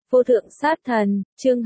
Vô thượng sát thần, chương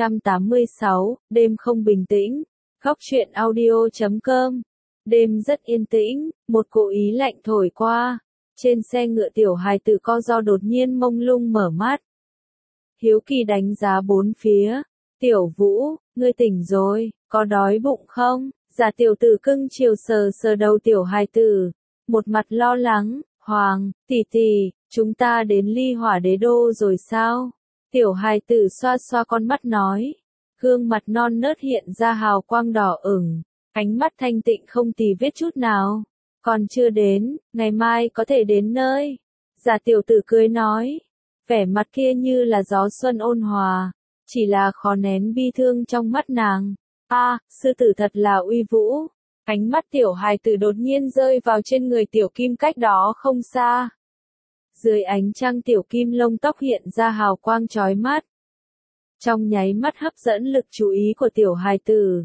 286, đêm không bình tĩnh. Góc truyện audio.com. Đêm rất yên tĩnh, một cỗ ý lạnh thổi qua. Trên xe ngựa tiểu hài tử co ro đột nhiên mông lung mở mắt. Hiếu kỳ đánh giá bốn phía. Tiểu Vũ, ngươi tỉnh rồi, có đói bụng không? Giả tiểu tử cưng chiều sờ sờ đầu tiểu hài tử. Một mặt lo lắng, Hoàng, tỷ tỷ, chúng ta đến Ly Hỏa Đế Đô rồi sao? Tiểu hài tử xoa xoa con mắt nói. Gương mặt non nớt hiện ra hào quang đỏ ửng, ánh mắt thanh tịnh không tì vết chút nào. Còn chưa đến, ngày mai có thể đến nơi. Giả tiểu tử cười nói. Vẻ mặt kia như là gió xuân ôn hòa, chỉ là khó nén bi thương trong mắt nàng. Sư tử thật là uy vũ. Ánh mắt tiểu hài tử đột nhiên rơi vào trên người tiểu kim cách đó không xa. Dưới ánh trăng tiểu kim lông tóc hiện ra hào quang chói mắt. Trong nháy mắt hấp dẫn lực chú ý của tiểu hài tử.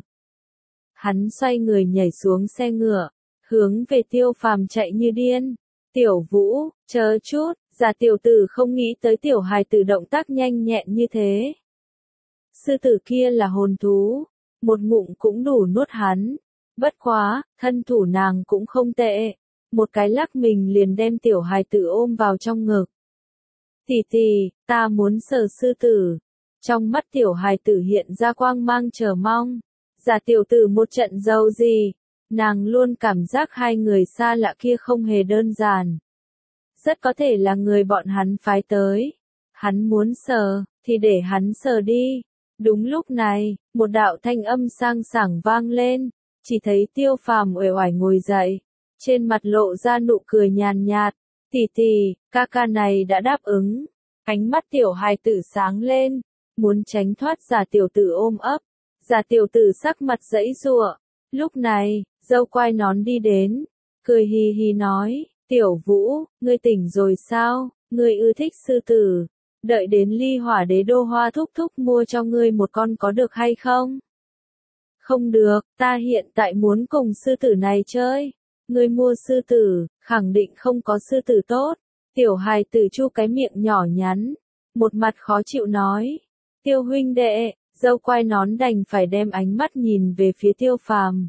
Hắn xoay người nhảy xuống xe ngựa, hướng về Tiêu Phàm chạy như điên. Tiểu Vũ, chờ chút, giả tiểu tử không nghĩ tới tiểu hài tử động tác nhanh nhẹn như thế. Sư tử kia là hồn thú, một ngụm cũng đủ nuốt hắn. Bất quá, thân thủ nàng cũng không tệ. Một cái lắc mình liền đem tiểu hài tử ôm vào trong ngực. Tỷ tỷ, ta muốn sờ sư tử. Trong mắt tiểu hài tử hiện ra quang mang chờ mong. Giả tiểu tử một trận giàu gì. Nàng luôn cảm giác hai người xa lạ kia không hề đơn giản. Rất có thể là người bọn hắn phái tới. Hắn muốn sờ, thì để hắn sờ đi. Đúng lúc này, một đạo thanh âm sang sảng vang lên. Chỉ thấy Tiêu Phàm uể oải ngồi dậy. Trên mặt lộ ra nụ cười nhàn nhạt. Tỷ tỷ, ca ca này đã đáp ứng. Ánh mắt tiểu hài tử sáng lên. Muốn tránh thoát giả tiểu tử ôm ấp. Giả tiểu tử sắc mặt giãy giụa. Lúc này, dâu quai nón đi đến. Cười hì hì nói. Tiểu Vũ, ngươi tỉnh rồi sao? Ngươi ưa thích sư tử. Đợi đến Ly Hỏa Đế Đô Hoa thúc thúc mua cho ngươi một con có được hay không? Không được, ta hiện tại muốn cùng sư tử này chơi. Ngươi mua sư tử, khẳng định không có sư tử tốt. Tiểu hài tử chu cái miệng nhỏ nhắn. Một mặt khó chịu nói. Tiêu huynh đệ, dâu quai nón đành phải đem ánh mắt nhìn về phía Tiêu Phàm.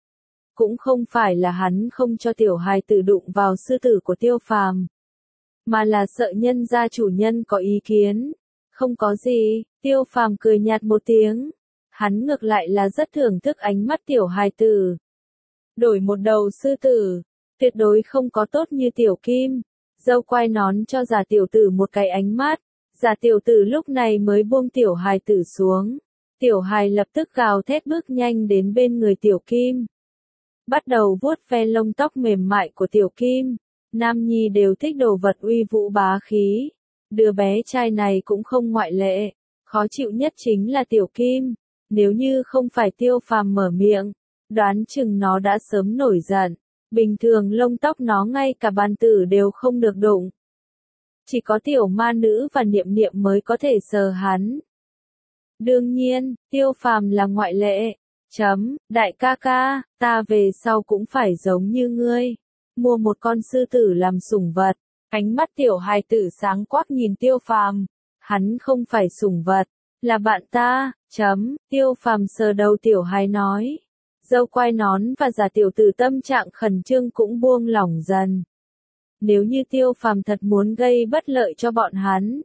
Cũng không phải là hắn không cho tiểu hài tử đụng vào sư tử của Tiêu Phàm. Mà là sợ nhân gia chủ nhân có ý kiến. Không có gì, Tiêu Phàm cười nhạt một tiếng. Hắn ngược lại là rất thưởng thức ánh mắt tiểu hài tử. Đổi một đầu sư tử, tuyệt đối không có tốt như tiểu kim. Dâu quai nón cho giả tiểu tử một cái ánh mắt. Giả tiểu tử lúc này mới buông tiểu hài tử xuống. Tiểu hài lập tức gào thét bước nhanh đến bên người tiểu kim. Bắt đầu vuốt ve lông tóc mềm mại của tiểu kim. Nam nhi đều thích đồ vật uy vũ bá khí. Đứa bé trai này cũng không ngoại lệ. Khó chịu nhất chính là tiểu kim. Nếu như không phải Tiêu Phàm mở miệng, đoán chừng nó đã sớm nổi giận. Bình thường lông tóc nó ngay cả bàn tử đều không được đụng. Chỉ có tiểu ma nữ và niệm niệm mới có thể sờ hắn. Đương nhiên, Tiêu Phàm là ngoại lệ. Đại ca ca, ta về sau cũng phải giống như ngươi. Mua một con sư tử làm sủng vật. Ánh mắt tiểu hài tử sáng quắc nhìn Tiêu Phàm. Hắn không phải sủng vật, là bạn ta. Tiêu Phàm sờ đầu tiểu hài nói. Dâu quai nón và giả tiểu tử tâm trạng khẩn trương cũng buông lỏng dần. Nếu như Tiêu Phàm thật muốn gây bất lợi cho bọn hắn,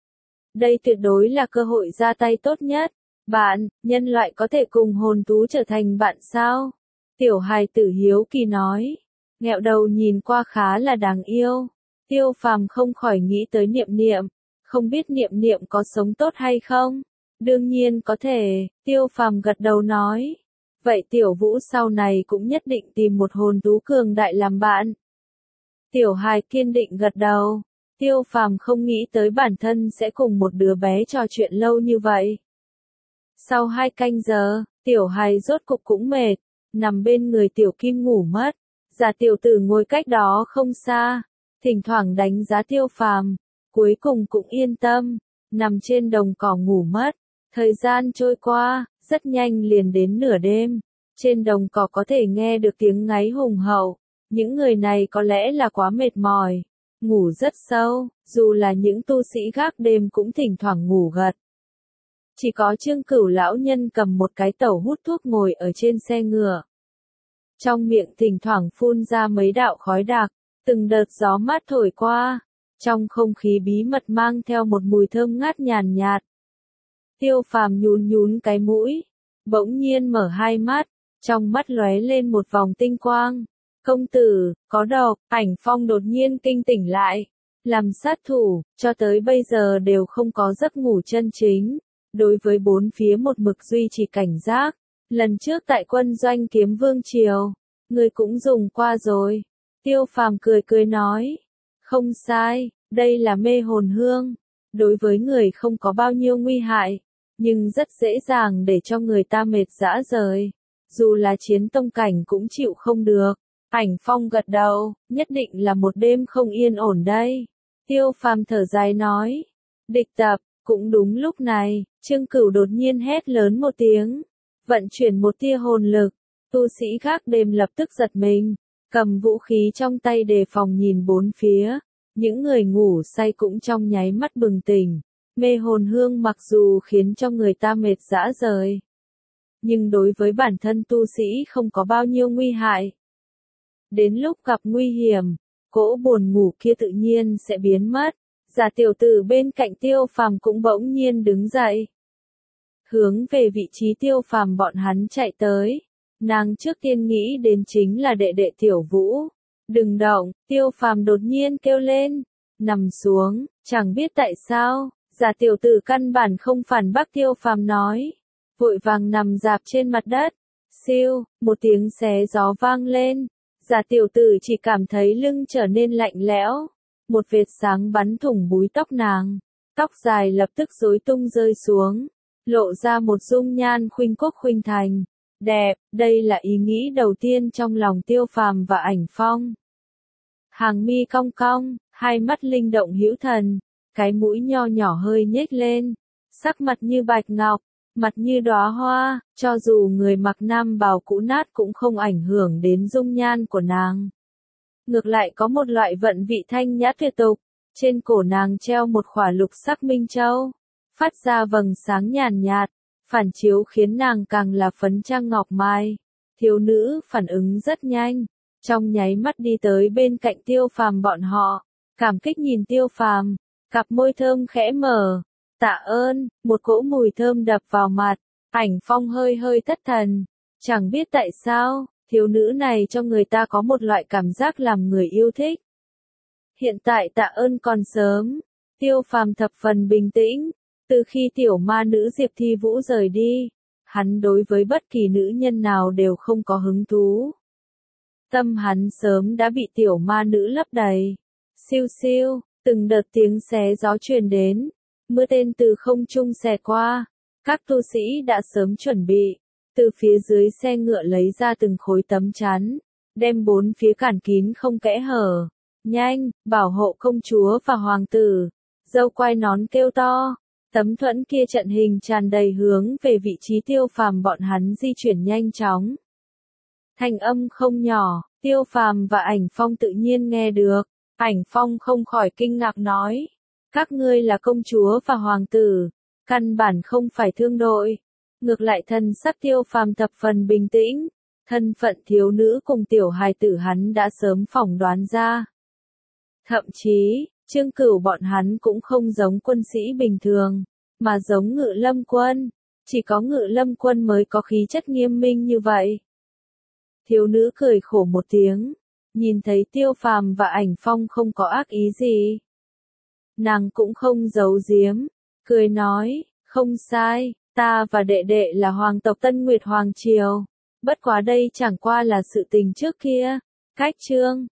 đây tuyệt đối là cơ hội ra tay tốt nhất. Bạn, nhân loại có thể cùng hồn thú trở thành bạn sao? Tiểu hài tử hiếu kỳ nói. Nghẹo đầu nhìn qua khá là đáng yêu. Tiêu Phàm không khỏi nghĩ tới niệm niệm. Không biết niệm niệm có sống tốt hay không? Đương nhiên có thể, Tiêu Phàm gật đầu nói. Vậy tiểu Vũ sau này cũng nhất định tìm một hồn thú cường đại làm bạn. Tiểu hài kiên định gật đầu. Tiêu Phàm không nghĩ tới bản thân sẽ cùng một đứa bé trò chuyện lâu như vậy. Sau 2 canh giờ, tiểu hài rốt cục cũng mệt, nằm bên người tiểu kim ngủ mất. Giả tiểu tử ngồi cách đó không xa, thỉnh thoảng đánh giá Tiêu Phàm, cuối cùng cũng yên tâm, nằm trên đồng cỏ ngủ mất. Thời gian trôi qua, rất nhanh liền đến nửa đêm. Trên đồng cỏ có thể nghe được tiếng ngáy hùng hậu. Những người này có lẽ là quá mệt mỏi. ngủ rất sâu, dù là những tu sĩ gác đêm cũng thỉnh thoảng ngủ gật. Chỉ có Trương Cửu lão nhân cầm một cái tẩu hút thuốc ngồi ở trên xe ngựa. Trong miệng thỉnh thoảng phun ra mấy đạo khói đặc, từng đợt gió mát thổi qua, trong không khí bí mật mang theo một mùi thơm ngát nhàn nhạt. Tiêu Phàm nhún nhún cái mũi, bỗng nhiên mở hai mắt, trong mắt lóe lên một vòng tinh quang. Công tử, có độc, Ảnh Phong đột nhiên kinh tỉnh lại. Làm sát thủ, cho tới bây giờ đều không có giấc ngủ chân chính. Đối với bốn phía một mực duy trì cảnh giác. Lần trước tại quân doanh Kiếm Vương Triều, người cũng dùng qua rồi. Tiêu Phàm cười cười nói. Không sai, đây là mê hồn hương. Đối với người không có bao nhiêu nguy hại, nhưng rất dễ dàng để cho người ta mệt rã rời. Dù là chiến tông cảnh cũng chịu không được. Ảnh Phong gật đầu, nhất định là một đêm không yên ổn đây. Tiêu Phàm thở dài nói. Địch tập, cũng đúng lúc này, Trương Cửu đột nhiên hét lớn một tiếng. Vận chuyển một tia hồn lực, tu sĩ gác đêm lập tức giật mình, cầm vũ khí trong tay đề phòng nhìn bốn phía. Những người ngủ say cũng trong nháy mắt bừng tỉnh. Mê hồn hương mặc dù khiến cho người ta mệt rã rời, nhưng đối với bản thân tu sĩ không có bao nhiêu nguy hại. Đến lúc gặp nguy hiểm, cỗ buồn ngủ kia tự nhiên sẽ biến mất. Giả tiểu tử bên cạnh Tiêu Phàm cũng bỗng nhiên đứng dậy, hướng về vị trí Tiêu Phàm bọn hắn chạy tới. Nàng trước tiên nghĩ đến chính là đệ đệ Tiểu Vũ. Đừng động, Tiêu Phàm đột nhiên kêu lên, nằm xuống, chẳng biết tại sao, giả tiểu tử căn bản không phản bác Tiêu Phàm nói, vội vàng nằm rạp trên mặt đất. Siêu, một tiếng xé gió vang lên, giả tiểu tử chỉ cảm thấy lưng trở nên lạnh lẽo, một vệt sáng bắn thủng búi tóc nàng, tóc dài lập tức rối tung rơi xuống, lộ ra một dung nhan khuynh quốc khuynh thành. Đẹp, đây là ý nghĩ đầu tiên trong lòng Tiêu Phàm và Ảnh Phong. Hàng mi cong cong, hai mắt linh động hữu thần, cái mũi nho nhỏ hơi nhếch lên, sắc mặt như bạch ngọc, mặt như đóa hoa, cho dù người mặc nam bào cũ nát cũng không ảnh hưởng đến dung nhan của nàng. Ngược lại có một loại vận vị thanh nhã tuyệt tục, trên cổ nàng treo một khỏa lục sắc minh châu, phát ra vầng sáng nhàn nhạt, phản chiếu khiến nàng càng là phấn trang ngọc mai. Thiếu nữ phản ứng rất nhanh, trong nháy mắt đi tới bên cạnh Tiêu Phàm bọn họ, cảm kích nhìn Tiêu Phàm, cặp môi thơm khẽ mở. Tạ ơn, một cỗ mùi thơm đập vào mặt, Ảnh Phong hơi hơi thất thần, chẳng biết tại sao, thiếu nữ này cho người ta có một loại cảm giác làm người yêu thích. Hiện tại tạ ơn còn sớm, Tiêu Phàm thập phần bình tĩnh, từ khi tiểu ma nữ Diệp Thi Vũ rời đi, hắn đối với bất kỳ nữ nhân nào đều không có hứng thú. Tâm hắn sớm đã bị tiểu ma nữ lấp đầy. Siêu siêu, từng đợt tiếng xé gió truyền đến, mưa tên từ không trung xẹt qua, các tu sĩ đã sớm chuẩn bị, từ phía dưới xe ngựa lấy ra từng khối tấm chắn, đem bốn phía cản kín không kẽ hở. Nhanh, bảo hộ công chúa và hoàng tử. Dâu quai nón kêu to, tấm thuẫn kia trận hình tràn đầy hướng về vị trí Tiêu Phàm bọn hắn di chuyển nhanh chóng. Thanh âm không nhỏ, Tiêu Phàm và Ảnh Phong tự nhiên nghe được. Ảnh Phong không khỏi kinh ngạc nói, các ngươi là công chúa và hoàng tử, căn bản không phải thương đội. Ngược lại thân sắc Tiêu Phàm thập phần bình tĩnh, thân phận thiếu nữ cùng tiểu hài tử hắn đã sớm phỏng đoán ra. Thậm chí, Trương Cửu bọn hắn cũng không giống quân sĩ bình thường, mà giống Ngự Lâm quân, chỉ có Ngự Lâm quân mới có khí chất nghiêm minh như vậy. Thiếu nữ cười khổ một tiếng, nhìn thấy Tiêu Phàm và Ảnh Phong không có ác ý gì. Nàng cũng không giấu giếm, cười nói, không sai, ta và đệ đệ là hoàng tộc Tân Nguyệt Hoàng Triều, bất quá đây chẳng qua là sự tình trước kia, cách chương.